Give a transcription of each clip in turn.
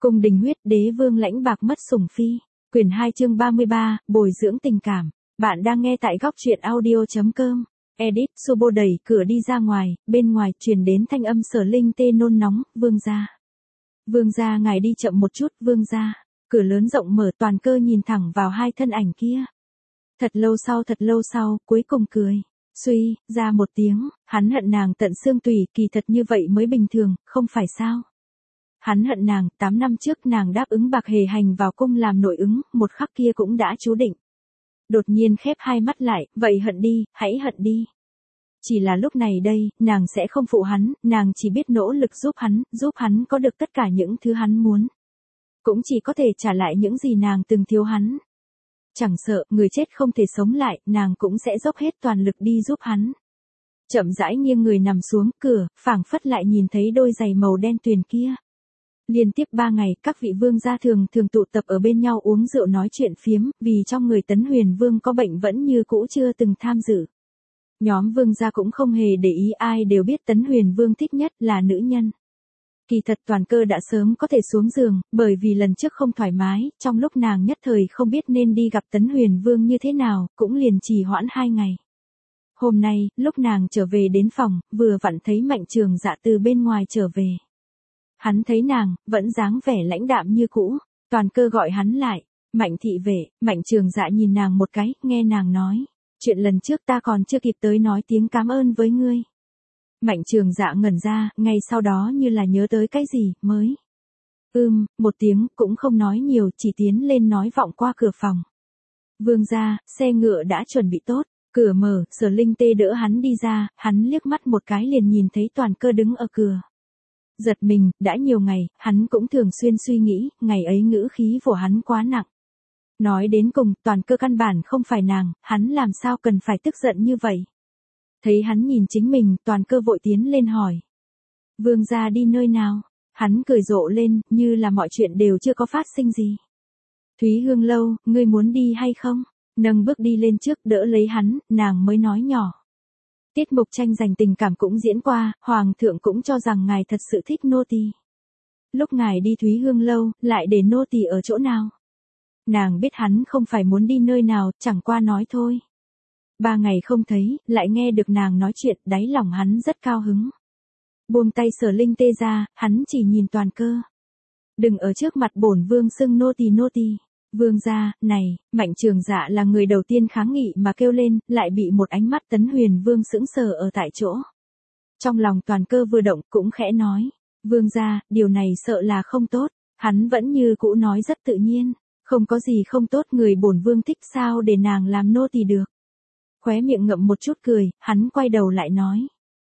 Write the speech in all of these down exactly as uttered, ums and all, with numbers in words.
Cung đình huyết đế vương lãnh bạc mất sủng phi. Quyển hai chương ba mươi ba, bồi dưỡng tình cảm. Bạn đang nghe tại góc truyện audio.com. Edit Subo đẩy cửa đi ra ngoài, bên ngoài truyền đến thanh âm Sở Linh Tê nôn nóng, vương gia. Vương gia ngài đi chậm một chút, vương gia. Cửa lớn rộng mở, Toàn Cơ nhìn thẳng vào hai thân ảnh kia. Thật lâu sau thật lâu sau, cuối cùng cười. Suy, ra một tiếng, hắn hận nàng tận xương tủy, kỳ thật như vậy mới bình thường, không phải sao? Hắn hận nàng, tám năm trước nàng đáp ứng Bạc Hề hành vào cung làm nội ứng, một khắc kia cũng đã chú định. Đột nhiên khép hai mắt lại, vậy hận đi, hãy hận đi. Chỉ là lúc này đây, nàng sẽ không phụ hắn, nàng chỉ biết nỗ lực giúp hắn, giúp hắn có được tất cả những thứ hắn muốn. Cũng chỉ có thể trả lại những gì nàng từng thiếu hắn. Chẳng sợ, người chết không thể sống lại, nàng cũng sẽ dốc hết toàn lực đi giúp hắn. Chậm rãi nghiêng người nằm xuống, cửa, phảng phất lại nhìn thấy đôi giày màu đen tuyền kia. Liên tiếp ba ngày, các vị vương gia thường thường tụ tập ở bên nhau uống rượu nói chuyện phiếm, vì trong người Tấn Huyền Vương có bệnh vẫn như cũ chưa từng tham dự. Nhóm vương gia cũng không hề để ý, ai đều biết Tấn Huyền Vương thích nhất là nữ nhân. Kỳ thật Toàn Cơ đã sớm có thể xuống giường, bởi vì lần trước không thoải mái, trong lúc nàng nhất thời không biết nên đi gặp Tấn Huyền Vương như thế nào, cũng liền trì hoãn hai ngày. Hôm nay, lúc nàng trở về đến phòng, vừa vặn thấy Mạnh Trường Dạ từ bên ngoài trở về. Hắn thấy nàng, vẫn dáng vẻ lãnh đạm như cũ, Toàn Cơ gọi hắn lại, Mạnh thị vệ. Mạnh Trường Dạ nhìn nàng một cái, nghe nàng nói, chuyện lần trước ta còn chưa kịp tới nói tiếng cảm ơn với ngươi. Mạnh Trường Dạ ngẩn ra, ngay sau đó như là nhớ tới cái gì, mới. Ưm, một tiếng, cũng không nói nhiều, chỉ tiến lên nói vọng qua cửa phòng. Vương gia, xe ngựa đã chuẩn bị tốt, cửa mở, Sở Linh Tê đỡ hắn đi ra, hắn liếc mắt một cái liền nhìn thấy Toàn Cơ đứng ở cửa. Giật mình, đã nhiều ngày, hắn cũng thường xuyên suy nghĩ, ngày ấy ngữ khí của hắn quá nặng. Nói đến cùng, Toàn Cơ căn bản không phải nàng, hắn làm sao cần phải tức giận như vậy. Thấy hắn nhìn chính mình, Toàn Cơ vội tiến lên hỏi. Vương gia đi nơi nào? Hắn cười rộ lên, như là mọi chuyện đều chưa có phát sinh gì. Thúy Hương Lâu, ngươi muốn đi hay không? Nâng bước đi lên trước đỡ lấy hắn, nàng mới nói nhỏ. Tiết mục tranh giành tình cảm cũng diễn qua, Hoàng thượng cũng cho rằng ngài thật sự thích nô tỳ. Lúc ngài đi Thúy Hương Lâu, lại để nô tỳ ở chỗ nào? Nàng biết hắn không phải muốn đi nơi nào, chẳng qua nói thôi. Ba ngày không thấy, lại nghe được nàng nói chuyện, đáy lòng hắn rất cao hứng. Buông tay Sở Linh Tê ra, hắn chỉ nhìn Toàn Cơ. Đừng ở trước mặt bổn vương xưng nô tỳ nô tỳ. Vương gia, này, Mạnh Trường Dạ là người đầu tiên kháng nghị mà kêu lên, lại bị một ánh mắt Tấn Huyền Vương sững sờ ở tại chỗ. Trong lòng Toàn Cơ vừa động, cũng khẽ nói, vương gia, điều này sợ là không tốt. Hắn vẫn như cũ nói rất tự nhiên, không có gì không tốt, người bổn vương thích sao để nàng làm nô tỳ được. Khóe miệng ngậm một chút cười, hắn quay đầu lại nói.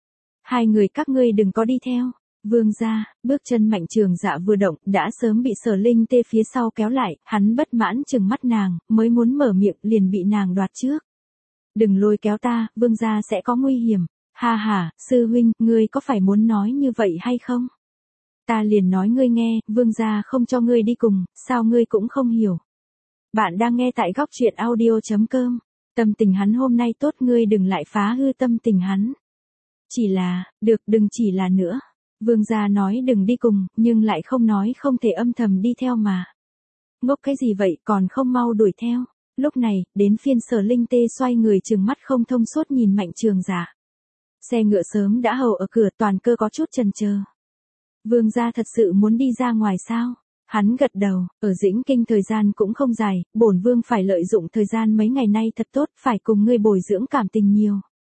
Hai người các ngươi đừng có đi theo. Vương gia, bước chân Mạnh Trường Dạ vừa động, đã sớm bị Sở Linh Tê phía sau kéo lại, hắn bất mãn chừng mắt nàng, mới muốn mở miệng, liền bị nàng đoạt trước. Đừng lôi kéo ta, vương gia sẽ có nguy hiểm. Ha ha, sư huynh, ngươi có phải muốn nói như vậy hay không? Ta liền nói ngươi nghe, vương gia không cho ngươi đi cùng, sao ngươi cũng không hiểu. Bạn đang nghe tại góc truyện audio.com. Tâm tình hắn hôm nay tốt, ngươi đừng lại phá hư tâm tình hắn. Chỉ là, được, đừng chỉ là nữa. Vương gia nói đừng đi cùng, nhưng lại không nói không thể âm thầm đi theo mà. Ngốc cái gì vậy, còn không mau đuổi theo. Lúc này, đến phiên Sở Linh Tê xoay người trừng mắt không thông suốt nhìn Mạnh Trường Dạ. Xe ngựa sớm đã hầu ở cửa, Toàn Cơ có chút chần chờ. Vương gia thật sự muốn đi ra ngoài sao? Hắn gật đầu, ở Dĩnh Kinh thời gian cũng không dài, bổn vương phải lợi dụng thời gian mấy ngày nay thật tốt, phải cùng ngươi bồi dưỡng cảm tình nhiều.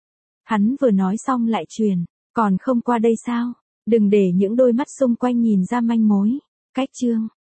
Hắn vừa nói xong lại truyền, còn không qua đây sao? Đừng để những đôi mắt xung quanh nhìn ra manh mối. Cách chương.